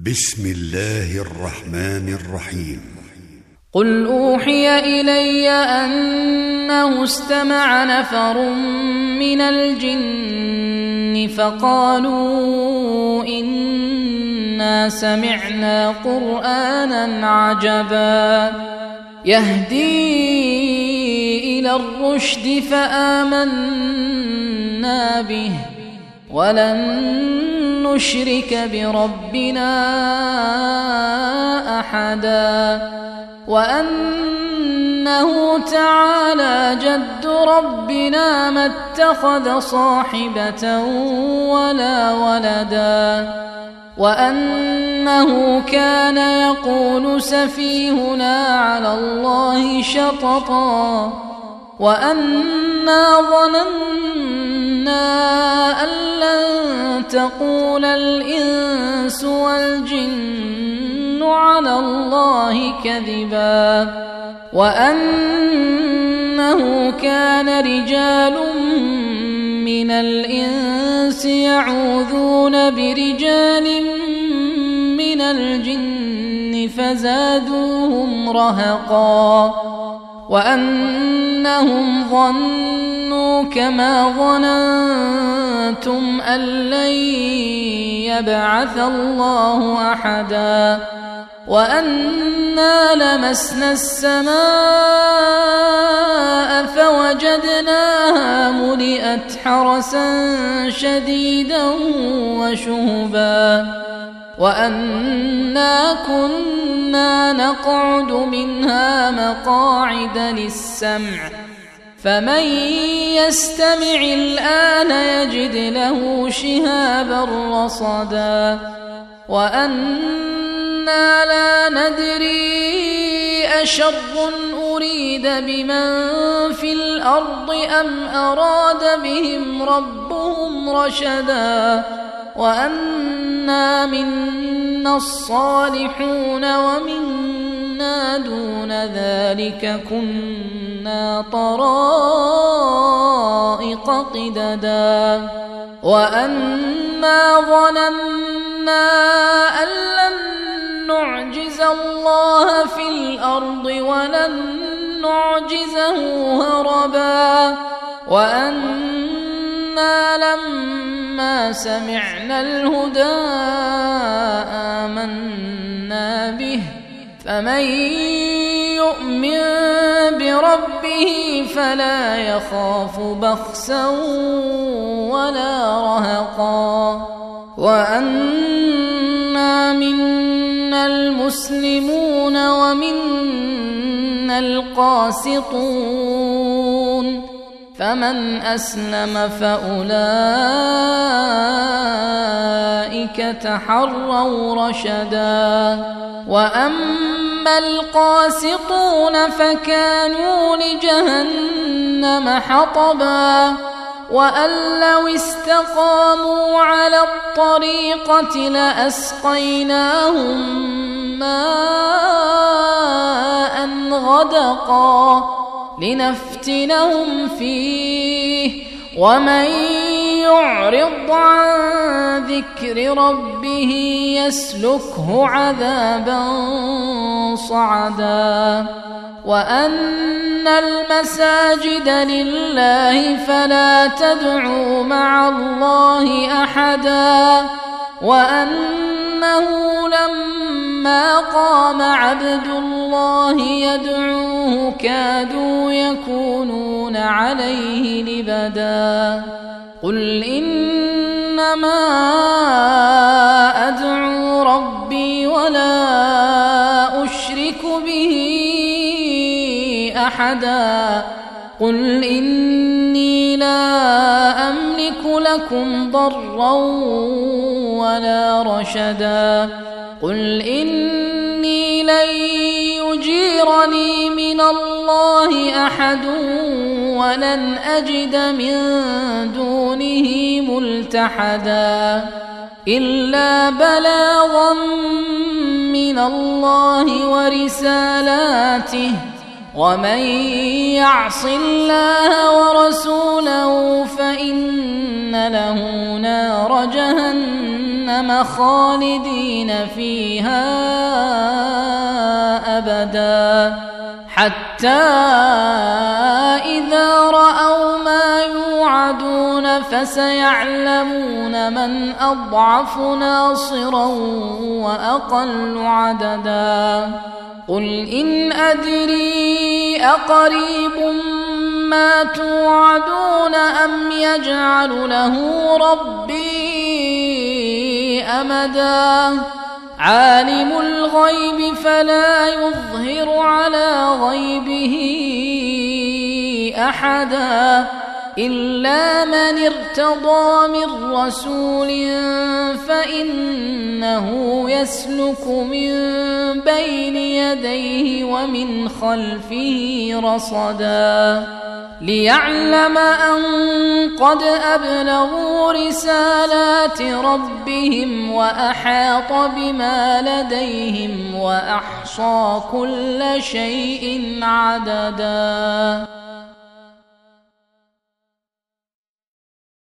بسم الله الرحمن الرحيم. قل أوحي إلي أنه استمع نفر من الجن فقالوا إنا سمعنا قرآنا عجبا يهدي إلى الرشد فآمنا به ولن نشرك بربنا أحدا وأنه تعالى جد ربنا ما اتخذ صاحبة ولا ولدا وأنه كان يقول سفيهنا على الله شططا وأنا ظننا أن لن تقول الإنس والجن على الله كذبا وأنه كان رجال من الإنس يعوذون برجال من الجن فزادوهم رهقا وأنهم ظنوا كما ظننتم أن لن يبعث الله أحدا وأنا لمسنا السماء فوجدناها ملئت حرسا شديدا وشهبا وأنا كنا نقعد منها مقاعد للسمع فمن يستمع الآن يجد له شهابا رصدا وأنا لا ندري أشر أريد بمن في الأرض أم أراد بهم ربهم رشدا وأنا منا الصالحون ومنا دون ذلك كنا طرائق قددا وأنا ظننا أن لن نعجز الله في الأرض ولن نعجزه هربا وأنا لما سمعنا الهدى آمنا به فمن يؤمن بربه فلا يخاف بخسا ولا رهقا وأنا منا المسلمون ومنا القاسطون فمن أسلم فأولئك تحروا رشدا وأما القاسطون فكانوا لجهنم حطبا وأن لو استقاموا على الطريقة لأسقيناهم ماء غدقا لنفتنهم فيه ومن يعرض عن ذكر ربه يسلكه عذابا صعدا وأن المساجد لله فلا تدعوا مع الله أحدا وأنه لما قام عبد الله يدعوه كادوا يكونون عليه لبدا قل إنما أدعو ربي ولا أشرك به أحدا قل إني لا أملك لكم ضرا ولا رشدا قل إني لن يجيرني من الله أحد ولن أجد من دونه ملتحدا إلا بلاغا من الله ورسالاته ومن يعص الله ورسوله فإن له نار جهنم جهنم خالدين فيها أبدا حتى إذا رأوا ما يوعدون فسيعلمون من أضعف ناصرا وأقل عددا قل إن أدري أقريب ما توعدون أم يجعل له ربي أمدا عالم الغيب فلا يظهر على غيبه أحدا إلا من ارتضى من رسول فإنه يسلك من بين يديه ومن خلفه رصدا ليعلم أن قد أبلغوا رسالات ربهم وأحاط بما لديهم وأحصى كل شيء عددا.